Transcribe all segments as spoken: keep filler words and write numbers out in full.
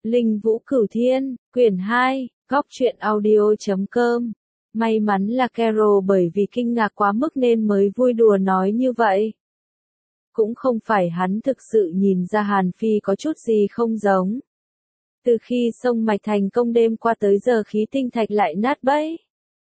Linh Vũ Cửu Thiên, quyển hai, góc truyện audio chấm com. May mắn là Carol bởi vì kinh ngạc quá mức nên mới vui đùa nói như vậy. Cũng không phải hắn thực sự nhìn ra Hàn Phi có chút gì không giống. Từ khi sông Mạch thành công đêm qua tới giờ khí tinh thạch lại nát bấy.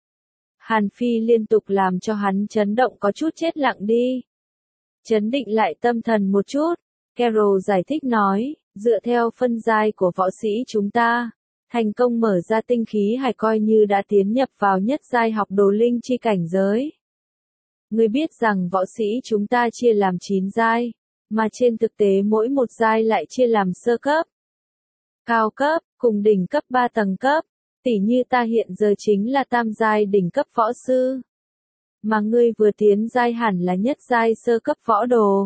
Hàn Phi liên tục làm cho hắn chấn động có chút chết lặng đi. Chấn định lại tâm thần một chút, Carol giải thích nói, dựa theo phân giai của võ sĩ chúng ta, thành công mở ra tinh khí hải coi như đã tiến nhập vào nhất giai học đồ linh chi cảnh giới. Ngươi biết rằng võ sĩ chúng ta chia làm chín giai, mà trên thực tế mỗi một giai lại chia làm sơ cấp, cao cấp, cùng đỉnh cấp ba tầng cấp, tỉ như ta hiện giờ chính là tam giai đỉnh cấp võ sư. Mà ngươi vừa tiến giai hẳn là nhất giai sơ cấp võ đồ.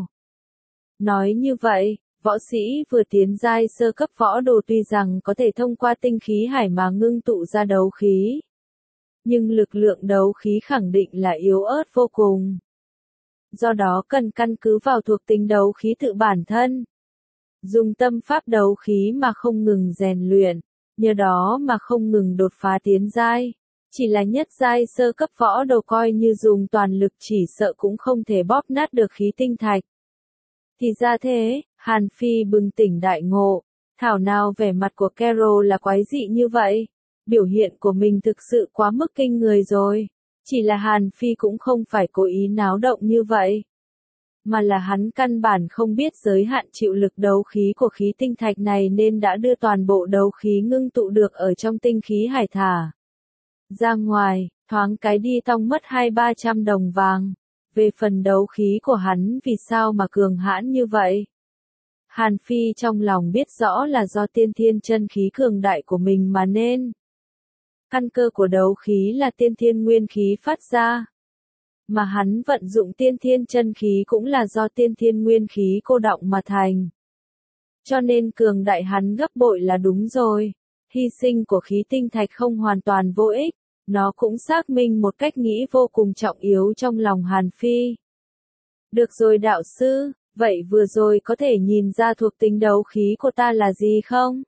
Nói như vậy, võ sĩ vừa tiến giai sơ cấp võ đồ tuy rằng có thể thông qua tinh khí hải mà ngưng tụ ra đấu khí. Nhưng lực lượng đấu khí khẳng định là yếu ớt vô cùng. Do đó cần căn cứ vào thuộc tính đấu khí tự bản thân. Dùng tâm pháp đấu khí mà không ngừng rèn luyện, nhờ đó mà không ngừng đột phá tiến giai. Chỉ là nhất giai sơ cấp võ đồ coi như dùng toàn lực chỉ sợ cũng không thể bóp nát được khí tinh thạch. Thì ra thế, Hàn Phi bừng tỉnh đại ngộ, thảo nào vẻ mặt của Carol là quái dị như vậy. Biểu hiện của mình thực sự quá mức kinh người rồi. Chỉ là Hàn Phi cũng không phải cố ý náo động như vậy. Mà là hắn căn bản không biết giới hạn chịu lực đấu khí của khí tinh thạch này nên đã đưa toàn bộ đấu khí ngưng tụ được ở trong tinh khí hải thả ra ngoài, thoáng cái đi tong mất hai ba trăm đồng vàng. Về phần đấu khí của hắn vì sao mà cường hãn như vậy? Hàn Phi trong lòng biết rõ là do tiên thiên chân khí cường đại của mình mà nên. Căn cơ của đấu khí là tiên thiên nguyên khí phát ra. Mà hắn vận dụng tiên thiên chân khí cũng là do tiên thiên nguyên khí cô đọng mà thành. Cho nên cường đại hắn gấp bội là đúng rồi. Hy sinh của khí tinh thạch không hoàn toàn vô ích. Nó cũng xác minh một cách nghĩ vô cùng trọng yếu trong lòng Hàn Phi. Được rồi đạo sư, vậy vừa rồi có thể nhìn ra thuộc tính đấu khí của ta là gì không?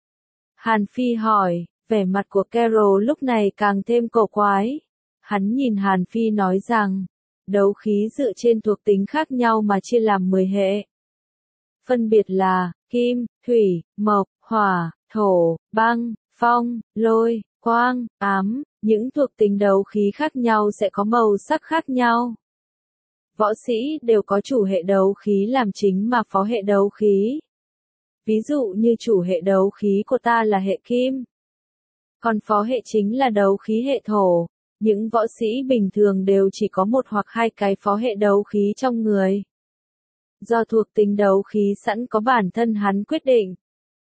Hàn Phi hỏi, vẻ mặt của Carol lúc này càng thêm cổ quái. Hắn nhìn Hàn Phi nói rằng, đấu khí dựa trên thuộc tính khác nhau mà chia làm mười hệ. Phân biệt là, kim, thủy, mộc, hỏa, thổ, băng, phong, lôi, quang, ám. Những thuộc tính đấu khí khác nhau sẽ có màu sắc khác nhau. Võ sĩ đều có chủ hệ đấu khí làm chính mà phó hệ đấu khí. Ví dụ như chủ hệ đấu khí của ta là hệ kim. Còn phó hệ chính là đấu khí hệ thổ. Những võ sĩ bình thường đều chỉ có một hoặc hai cái phó hệ đấu khí trong người. Do thuộc tính đấu khí sẵn có bản thân hắn quyết định.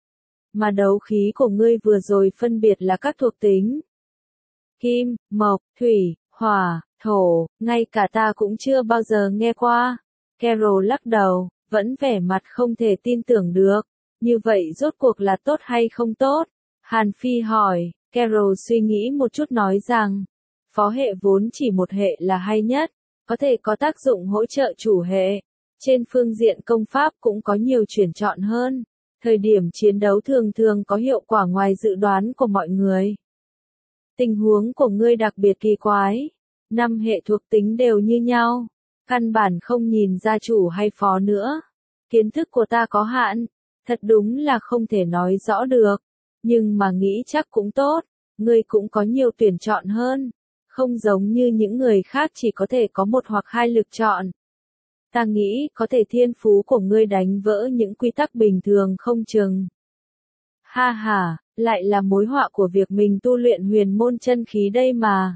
Mà đấu khí của ngươi vừa rồi phân biệt là các thuộc tính. Kim, mộc, thủy, hỏa, thổ, ngay cả ta cũng chưa bao giờ nghe qua. Carol lắc đầu, vẫn vẻ mặt không thể tin tưởng được. Như vậy rốt cuộc là tốt hay không tốt? Hàn Phi hỏi, Carol suy nghĩ một chút nói rằng, phó hệ vốn chỉ một hệ là hay nhất, có thể có tác dụng hỗ trợ chủ hệ. Trên phương diện công pháp cũng có nhiều chuyển chọn hơn. Thời điểm chiến đấu thường thường có hiệu quả ngoài dự đoán của mọi người. Tình huống của ngươi đặc biệt kỳ quái. Năm hệ thuộc tính đều như nhau. Căn bản không nhìn ra chủ hay phó nữa. Kiến thức của ta có hạn. Thật đúng là không thể nói rõ được. Nhưng mà nghĩ chắc cũng tốt. Ngươi cũng có nhiều tuyển chọn hơn. Không giống như những người khác chỉ có thể có một hoặc hai lựa chọn. Ta nghĩ có thể thiên phú của ngươi đánh vỡ những quy tắc bình thường không chừng. Ha ha, lại là mối họa của việc mình tu luyện huyền môn chân khí đây mà.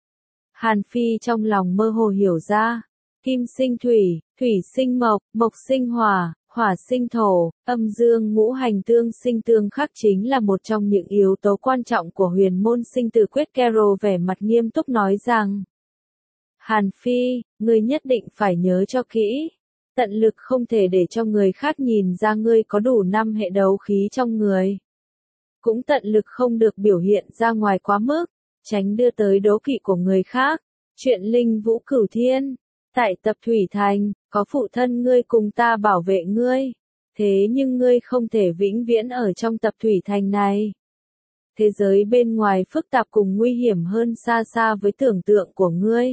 Hàn Phi trong lòng mơ hồ hiểu ra. Kim sinh thủy, thủy sinh mộc, mộc sinh hỏa, hỏa sinh thổ, âm dương ngũ hành tương sinh tương khắc chính là một trong những yếu tố quan trọng của huyền môn sinh tử quyết. Carol vẻ mặt nghiêm túc nói rằng. Hàn Phi, ngươi nhất định phải nhớ cho kỹ. Tận lực không thể để cho người khác nhìn ra ngươi có đủ năm hệ đấu khí trong người. Cũng tận lực không được biểu hiện ra ngoài quá mức, tránh đưa tới đố kỵ của người khác. Chuyện Linh Vũ Cửu Thiên, tại tập Thủy Thành, có phụ thân ngươi cùng ta bảo vệ ngươi. Thế nhưng ngươi không thể vĩnh viễn ở trong tập thủy thành này. Thế giới bên ngoài phức tạp cùng nguy hiểm hơn xa xa với tưởng tượng của ngươi.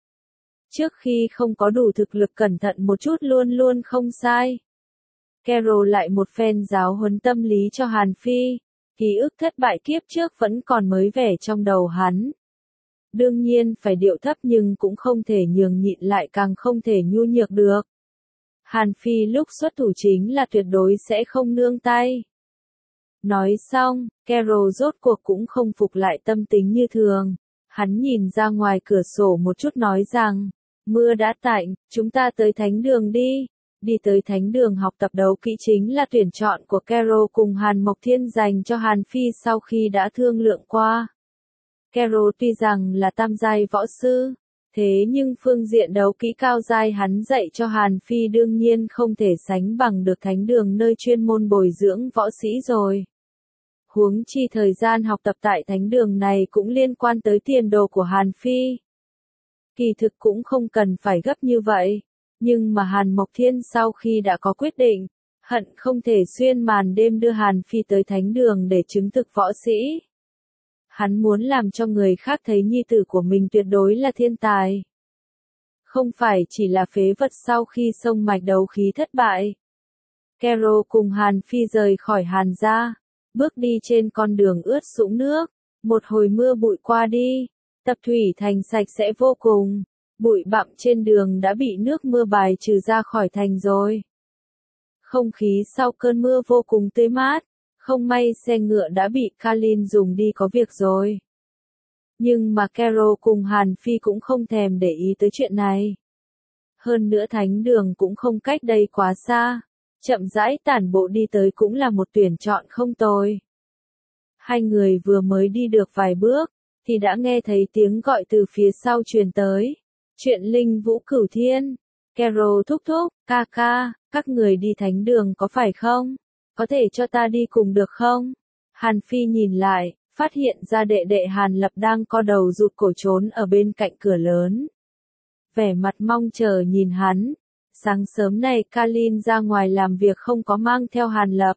Trước khi không có đủ thực lực cẩn thận một chút luôn luôn không sai. Carol lại một phen giáo huấn tâm lý cho Hàn Phi, ký ức thất bại kiếp trước vẫn còn mới vẻ trong đầu hắn. Đương nhiên phải điệu thấp nhưng cũng không thể nhường nhịn lại càng không thể nhu nhược được. Hàn Phi lúc xuất thủ chính là tuyệt đối sẽ không nương tay. Nói xong, Carol rốt cuộc cũng không phục lại tâm tính như thường. Hắn nhìn ra ngoài cửa sổ một chút nói rằng, mưa đã tạnh, chúng ta tới thánh đường đi. Đi tới thánh đường học tập đấu kỹ chính là tuyển chọn của Carol cùng Hàn Mộc Thiên dành cho Hàn Phi sau khi đã thương lượng qua. Carol tuy rằng là tam giai võ sư, thế nhưng phương diện đấu kỹ cao giai hắn dạy cho Hàn Phi đương nhiên không thể sánh bằng được thánh đường nơi chuyên môn bồi dưỡng võ sĩ rồi. Huống chi thời gian học tập tại thánh đường này cũng liên quan tới tiền đồ của Hàn Phi. Kỳ thực cũng không cần phải gấp như vậy, nhưng mà Hàn Mộc Thiên sau khi đã có quyết định, hận không thể xuyên màn đêm đưa Hàn Phi tới thánh đường để chứng thực võ sĩ. Hắn muốn làm cho người khác thấy nhi tử của mình tuyệt đối là thiên tài. Không phải chỉ là phế vật sau khi sông mạch đấu khí thất bại. Carol cùng Hàn Phi rời khỏi Hàn gia, bước đi trên con đường ướt sũng nước, một hồi mưa bụi qua đi, tập thủy thành sạch sẽ vô cùng, bụi bặm trên đường đã bị nước mưa bài trừ ra khỏi thành rồi. Không khí sau cơn mưa vô cùng tươi mát. Không may xe ngựa đã bị Kalin dùng đi có việc rồi. Nhưng mà Carol cùng Hàn Phi cũng không thèm để ý tới chuyện này. Hơn nữa thánh đường cũng không cách đây quá xa. Chậm rãi tản bộ đi tới cũng là một tuyển chọn không tồi. Hai người vừa mới đi được vài bước, thì đã nghe thấy tiếng gọi từ phía sau truyền tới. Chuyện linh vũ cửu thiên. Carol thúc thúc, ca ca, các người đi thánh đường có phải không? Có thể cho ta đi cùng được không? Hàn Phi nhìn lại, phát hiện ra đệ đệ Hàn Lập đang co đầu rụt cổ trốn ở bên cạnh cửa lớn. Vẻ mặt mong chờ nhìn hắn. Sáng sớm này Kalin ra ngoài làm việc không có mang theo Hàn Lập.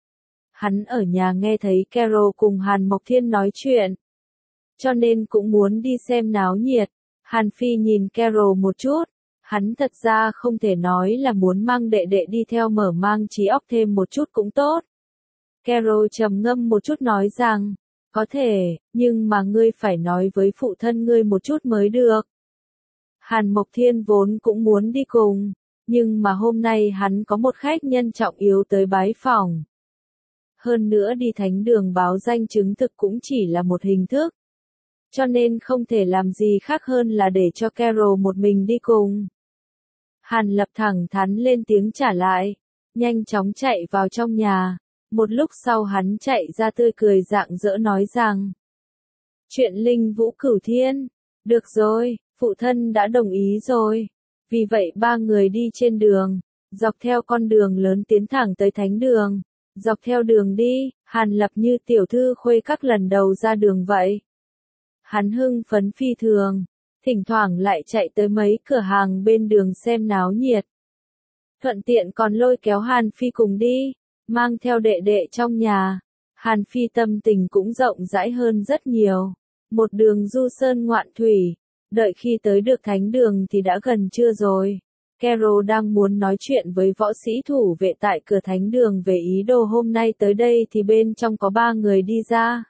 Hắn ở nhà nghe thấy Carol cùng Hàn Mộc Thiên nói chuyện. Cho nên cũng muốn đi xem náo nhiệt. Hàn Phi nhìn Carol một chút. Hắn thật ra không thể nói là muốn mang đệ đệ đi theo mở mang trí óc thêm một chút cũng tốt. Carol trầm ngâm một chút nói rằng, có thể, nhưng mà ngươi phải nói với phụ thân ngươi một chút mới được. Hàn Mộc Thiên vốn cũng muốn đi cùng, nhưng mà hôm nay hắn có một khách nhân trọng yếu tới bái phỏng. Hơn nữa đi thánh đường báo danh chứng thực cũng chỉ là một hình thức. Cho nên không thể làm gì khác hơn là để cho Carol một mình đi cùng. Hàn Lập thẳng thắn lên tiếng trả lại, nhanh chóng chạy vào trong nhà, một lúc sau hắn chạy ra tươi cười rạng rỡ nói rằng, chuyện linh vũ cửu thiên, được rồi, phụ thân đã đồng ý rồi, vì vậy ba người đi trên đường, dọc theo con đường lớn tiến thẳng tới thánh đường, dọc theo đường đi, Hàn Lập như tiểu thư khuê các lần đầu ra đường vậy. Hắn hưng phấn phi thường. Thỉnh thoảng lại chạy tới mấy cửa hàng bên đường xem náo nhiệt. Thuận tiện còn lôi kéo Hàn Phi cùng đi, mang theo đệ đệ trong nhà. Hàn Phi tâm tình cũng rộng rãi hơn rất nhiều. Một đường du sơn ngoạn thủy, đợi khi tới được thánh đường thì đã gần trưa rồi. Carol đang muốn nói chuyện với võ sĩ thủ vệ tại cửa thánh đường về ý đồ hôm nay tới đây thì bên trong có ba người đi ra.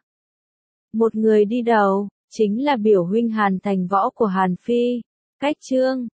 Một người đi đầu chính là biểu huynh Hàn Thành Võ của Hàn Phi, Cách Trương,